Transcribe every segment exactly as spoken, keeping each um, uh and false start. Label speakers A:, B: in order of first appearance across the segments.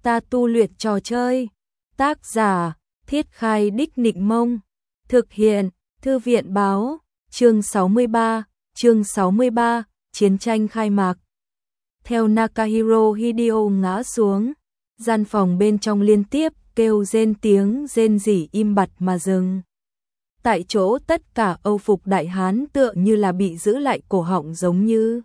A: ta tu luyện trò chơi. Tác giả, Thiết Khai Đích Nịnh Mông. Thực hiện, Thư viện Báo. Chương sáu mươi ba, chương sáu mươi ba, chiến tranh khai mạc. Theo Nakahiro Hideo ngã xuống, gian phòng bên trong liên tiếp kêu rên tiếng rên rỉ im bặt mà dừng. Tại chỗ tất cả Âu phục đại hán tựa như là bị giữ lại cổ họng giống như.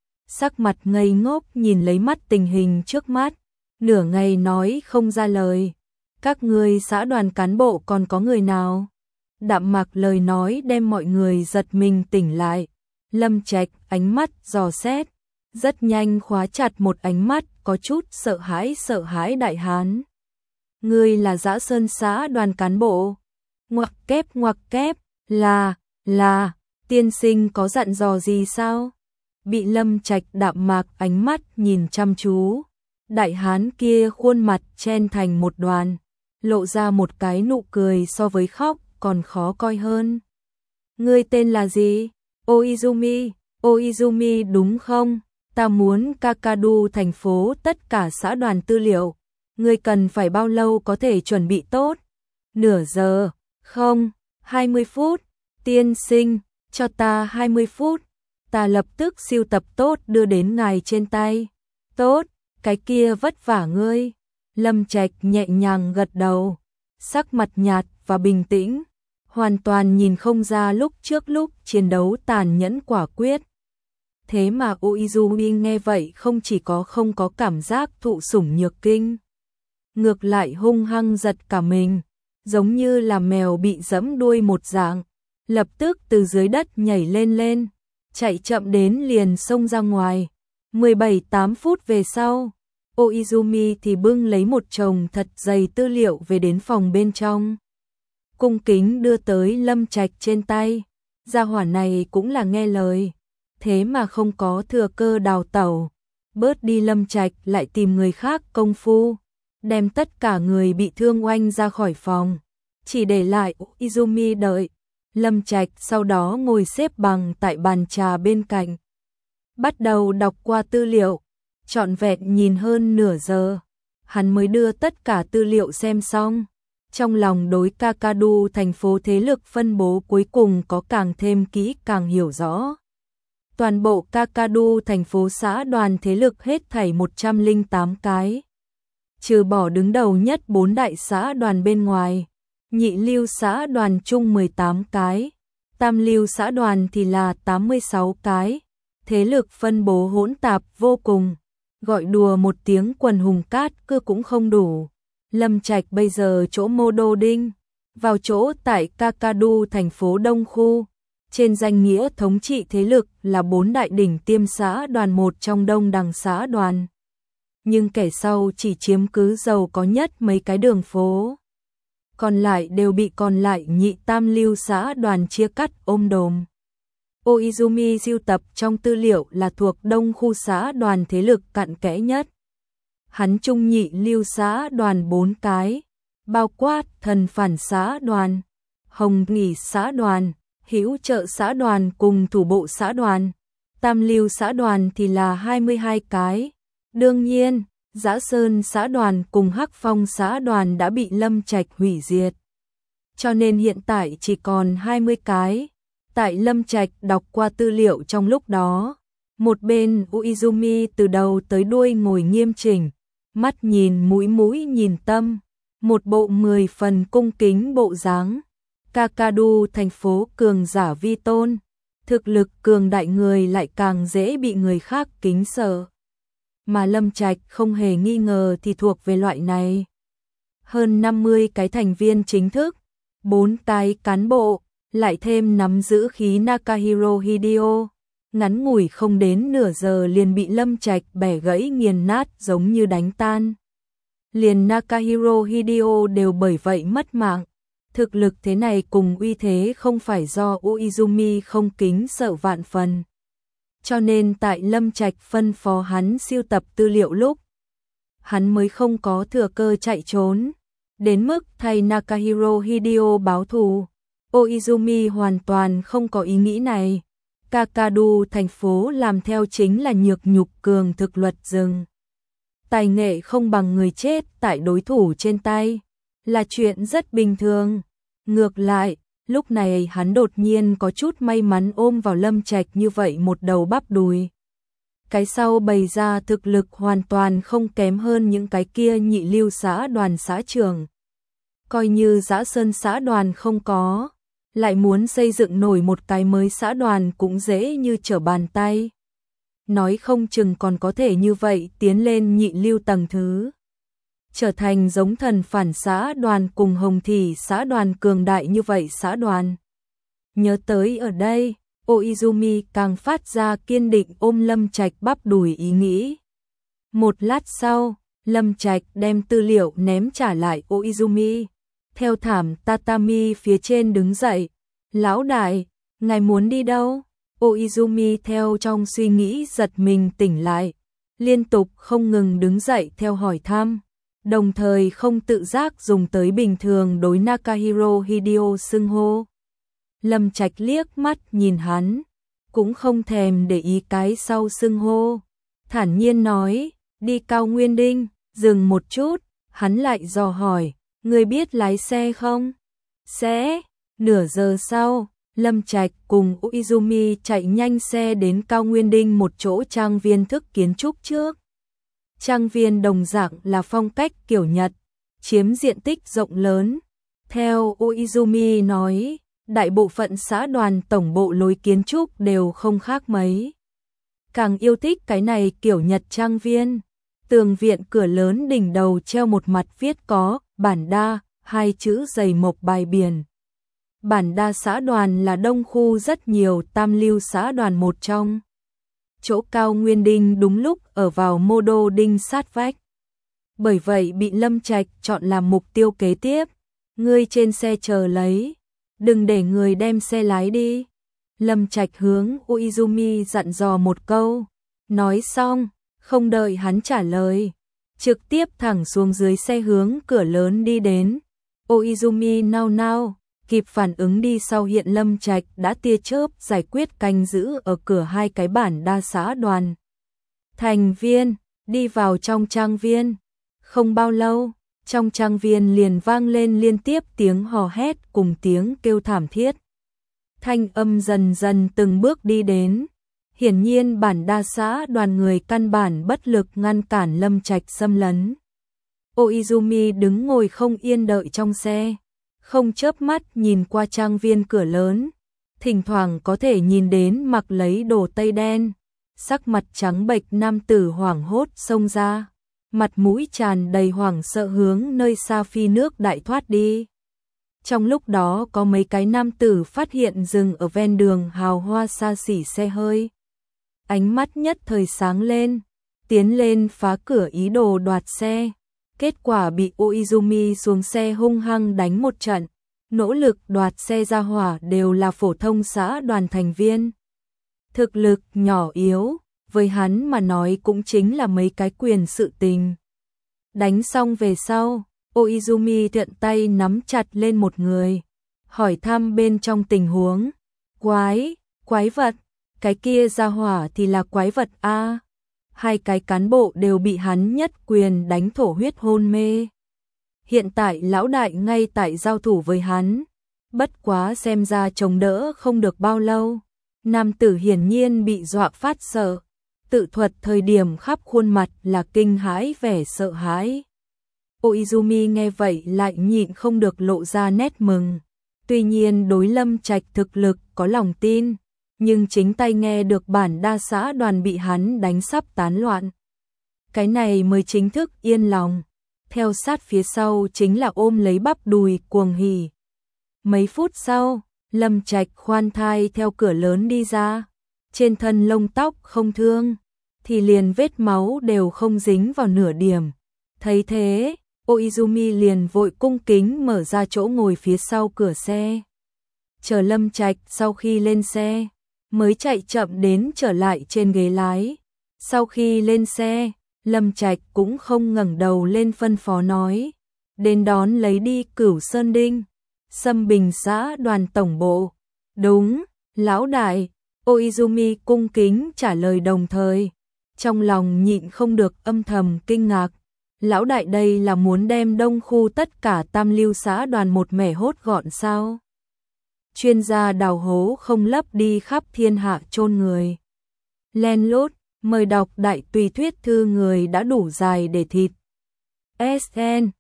A: Sắc mặt ngây ngốc nhìn lấy mắt tình hình trước mắt, nửa ngày nói không ra lời. Các ngươi xã đoàn cán bộ còn có người nào? Đạm Mạc lời nói đem mọi người giật mình tỉnh lại. Lâm Trạch ánh mắt dò xét, rất nhanh khóa chặt một ánh mắt có chút sợ hãi sợ hãi đại hán. Ngươi là Dã Sơn xã đoàn cán bộ? Ngoặc kép ngoặc kép, là, là, tiên sinh có dặn dò gì sao? Bị Lâm Trạch Đạm Mạc ánh mắt nhìn chăm chú, đại hán kia khuôn mặt chen thành một đoàn, lộ ra một cái nụ cười so với khóc còn khó coi hơn. Ngươi tên là gì? Oizumi, Oizumi đúng không? Ta muốn Kakadu thành phố tất cả xã đoàn tư liệu. Ngươi cần phải bao lâu có thể chuẩn bị tốt? Nửa giờ, không, hai mươi phút. Tiên sinh, cho ta hai mươi phút. Ta lập tức siêu tập tốt đưa đến ngài trên tay. Tốt, cái kia vất vả ngươi. Lâm Trạch nhẹ nhàng gật đầu, sắc mặt nhạt và bình tĩnh, hoàn toàn nhìn không ra lúc trước lúc chiến đấu tàn nhẫn quả quyết. Thế mà Oizumi nghe vậy không chỉ có không có cảm giác thụ sủng nhược kinh, ngược lại hung hăng giật cả mình, giống như là mèo bị giẫm đuôi một dạng, lập tức từ dưới đất nhảy lên lên, chạy chậm đến liền xông ra ngoài. mười bảy tám phút về sau, Oizumi thì bưng lấy một chồng thật dày tư liệu về đến phòng bên trong, cung kính đưa tới Lâm Trạch trên tay. Gia hỏa này cũng là nghe lời, thế mà không có thừa cơ đào tẩu, bớt đi Lâm Trạch lại tìm người khác công phu, đem tất cả người bị thương oanh ra khỏi phòng, chỉ để lại Izumi đợi. Lâm Trạch sau đó ngồi xếp bằng tại bàn trà bên cạnh, bắt đầu đọc qua tư liệu, trọn vẹn nhìn hơn nửa giờ, hắn mới đưa tất cả tư liệu xem xong. Trong lòng đối Kakadu thành phố thế lực phân bố cuối cùng có càng thêm kỹ càng hiểu rõ. Toàn bộ Kakadu thành phố xã đoàn thế lực hết thảy một trăm lẻ tám cái. Trừ bỏ đứng đầu nhất bốn đại xã đoàn bên ngoài, nhị lưu xã đoàn chung mười tám cái, tam lưu xã đoàn thì là tám mươi sáu cái. Thế lực phân bố hỗn tạp vô cùng, gọi đùa một tiếng quần hùng cát cưa cũng không đủ. Lâm Trạch bây giờ chỗ Mô Đô Đinh, vào chỗ tại Kakadu thành phố Đông Khu, trên danh nghĩa thống trị thế lực là bốn đại đỉnh tiêm xã đoàn một trong đông đẳng xã đoàn. Nhưng kẻ sau chỉ chiếm cứ giàu có nhất mấy cái đường phố, còn lại đều bị còn lại nhị tam lưu xã đoàn chia cắt ôm đồm. Oizumi sưu tập trong tư liệu là thuộc Đông Khu xã đoàn thế lực cặn kẽ nhất. Hắn trung nhị lưu xã đoàn bốn cái, bao quát Thần Phản xã đoàn, Hồng Nghỉ xã đoàn, Hữu Trợ xã đoàn cùng Thủ Bộ xã đoàn. Tam lưu xã đoàn thì là hai mươi hai cái. Đương nhiên, Dã Sơn xã đoàn cùng Hắc Phong xã đoàn đã bị Lâm Trạch hủy diệt, cho nên hiện tại chỉ còn hai mươi cái. Tại Lâm Trạch đọc qua tư liệu trong lúc đó, một bên Uizumi từ đầu tới đuôi ngồi nghiêm chỉnh, mắt nhìn mũi mũi nhìn tâm, một bộ mười phần cung kính bộ dáng. Kakadu thành phố cường giả vi tôn, thực lực cường đại người lại càng dễ bị người khác kính sợ. Mà Lâm Trạch không hề nghi ngờ thì thuộc về loại này. Hơn năm mươi cái thành viên chính thức, bốn cái cán bộ, lại thêm nắm giữ khí Nakahiro Hideo, ngắn ngủi không đến nửa giờ liền bị Lâm Trạch bẻ gãy nghiền nát giống như đánh tan. Liền Nakahiro Hideo đều bởi vậy mất mạng. Thực lực thế này cùng uy thế không phải do Uizumi không kính sợ vạn phần. Cho nên tại Lâm Trạch phân phó hắn siêu tập tư liệu lúc, hắn mới không có thừa cơ chạy trốn, đến mức thay Nakahiro Hideo báo thù. Oizumi hoàn toàn không có ý nghĩ này. Kakadu thành phố làm theo chính là nhược nhục cường thực luật rừng. tài nghệ không bằng người chết tại đối thủ trên tay, là chuyện rất bình thường. Ngược lại, lúc này hắn đột nhiên có chút may mắn ôm vào Lâm Trạch như vậy một đầu bắp đùi. Cái sau bày ra thực lực hoàn toàn không kém hơn những cái kia nhị lưu xã đoàn xã trưởng. Coi như Dã Sơn xã đoàn không có, lại muốn xây dựng nổi một cái mới xã đoàn cũng dễ như trở bàn tay. Nói không chừng còn có thể như vậy tiến lên nhị lưu tầng thứ. Trở thành giống thần phản xã đoàn cùng Hồng Thị xã đoàn cường đại như vậy xã đoàn. Nhớ tới ở đây, Oizumi càng phát ra kiên định ôm Lâm Trạch bắp đùi ý nghĩ. Một lát sau, Lâm Trạch đem tư liệu ném trả lại Oizumi. Theo thảm tatami phía trên đứng dậy. Lão đại, ngài muốn đi đâu? Oizumi theo trong suy nghĩ giật mình tỉnh lại. Liên tục không ngừng đứng dậy theo hỏi thăm. Đồng thời không tự giác dùng tới bình thường đối Nakahiro Hideo xưng hô. Lâm Trạch liếc mắt nhìn hắn, cũng không thèm để ý cái sau xưng hô. Thản nhiên nói, đi Cao Nguyên Đinh, dừng một chút, hắn lại dò hỏi, người biết lái xe không? Sẽ, nửa giờ sau, Lâm Trạch cùng Oizumi chạy nhanh xe đến Cao Nguyên Đinh một chỗ trang viên thức kiến trúc trước. Trang viên đồng dạng là phong cách kiểu Nhật, chiếm diện tích rộng lớn. Theo Oizumi nói, đại bộ phận xã đoàn tổng bộ lối kiến trúc đều không khác mấy. Càng yêu thích cái này kiểu Nhật trang viên. Tường viện cửa lớn đỉnh đầu treo một mặt viết có bản đa, hai chữ dày mộc bài biển. Bản đa xã đoàn là đông khu rất nhiều tam lưu xã đoàn một trong. Chỗ Cao Nguyên Đinh đúng lúc ở vào mô đô đinh sát vách. Bởi vậy bị Lâm Trạch chọn làm mục tiêu kế tiếp. Ngươi trên xe chờ lấy, đừng để người đem xe lái đi. Lâm Trạch hướng Oizumi dặn dò một câu. Nói xong, không đợi hắn trả lời, trực tiếp thẳng xuống dưới xe hướng cửa lớn đi đến. Oizumi nao nao, kịp phản ứng đi sau hiện Lâm Trạch đã tia chớp giải quyết canh giữ ở cửa hai cái bản đa xã đoàn. Thành viên, đi vào trong trang viên. Không bao lâu, trong trang viên liền vang lên liên tiếp tiếng hò hét cùng tiếng kêu thảm thiết. Thanh âm dần dần từng bước đi đến. Hiển nhiên bản đa xã đoàn người căn bản bất lực ngăn cản Lâm Trạch xâm lấn. Oizumi đứng ngồi không yên đợi trong xe, không chớp mắt nhìn qua trang viên cửa lớn, thỉnh thoảng có thể nhìn đến mặc lấy đồ tây đen, sắc mặt trắng bệch nam tử hoảng hốt xông ra, mặt mũi tràn đầy hoảng sợ hướng nơi xa phi nước đại thoát đi. Trong lúc đó có mấy cái nam tử phát hiện dừng ở ven đường hào hoa xa xỉ xe hơi. Ánh mắt nhất thời sáng lên, tiến lên phá cửa ý đồ đoạt xe. Kết quả bị Oizumi xuống xe hung hăng đánh một trận. Nỗ lực đoạt xe ra hỏa đều là phổ thông xã đoàn thành viên. Thực lực nhỏ yếu, với hắn mà nói cũng chính là mấy cái quyền sự tình. Đánh xong về sau, Oizumi thuận tay nắm chặt lên một người, hỏi thăm bên trong tình huống. Quái, quái vật, cái kia ra hỏa thì là quái vật a. Hai cái cán bộ đều bị hắn nhất quyền đánh thổ huyết hôn mê. Hiện tại lão đại ngay tại giao thủ với hắn, bất quá xem ra chống đỡ không được bao lâu. Nam tử hiển nhiên bị dọa phát sợ, tự thuật thời điểm khắp khuôn mặt là kinh hãi vẻ sợ hãi. Oizumi nghe vậy lại nhịn không được lộ ra nét mừng. Tuy nhiên đối Lâm Trạch thực lực có lòng tin, nhưng chính tay nghe được bản đa xã đoàn bị hắn đánh sắp tán loạn. Cái này mới chính thức yên lòng. Theo sát phía sau chính là ôm lấy bắp đùi cuồng hỉ. Mấy phút sau, Lâm Trạch khoan thai theo cửa lớn đi ra. Trên thân lông tóc không thương, thì liền vết máu đều không dính vào nửa điểm. Thấy thế, Oizumi liền vội cung kính mở ra chỗ ngồi phía sau cửa xe. Chờ Lâm Trạch sau khi lên xe, mới chạy chậm đến trở lại trên ghế lái. Sau khi lên xe, Lâm Trạch cũng không ngẩng đầu lên phân phó nói, đến đón lấy đi Cửu Sơn Đinh, Sâm Bình xã đoàn tổng bộ. Đúng, lão đại, Oizumi cung kính trả lời đồng thời. trong lòng nhịn không được âm thầm kinh ngạc. Lão đại đây là muốn đem đông khu tất cả tam lưu xã đoàn một mẻ hốt gọn sao? Chuyên gia đào hố không lấp đi khắp thiên hạ chôn người. Len lút, mời đọc đại tùy thuyết thư người đã đủ dài để thịt. ét en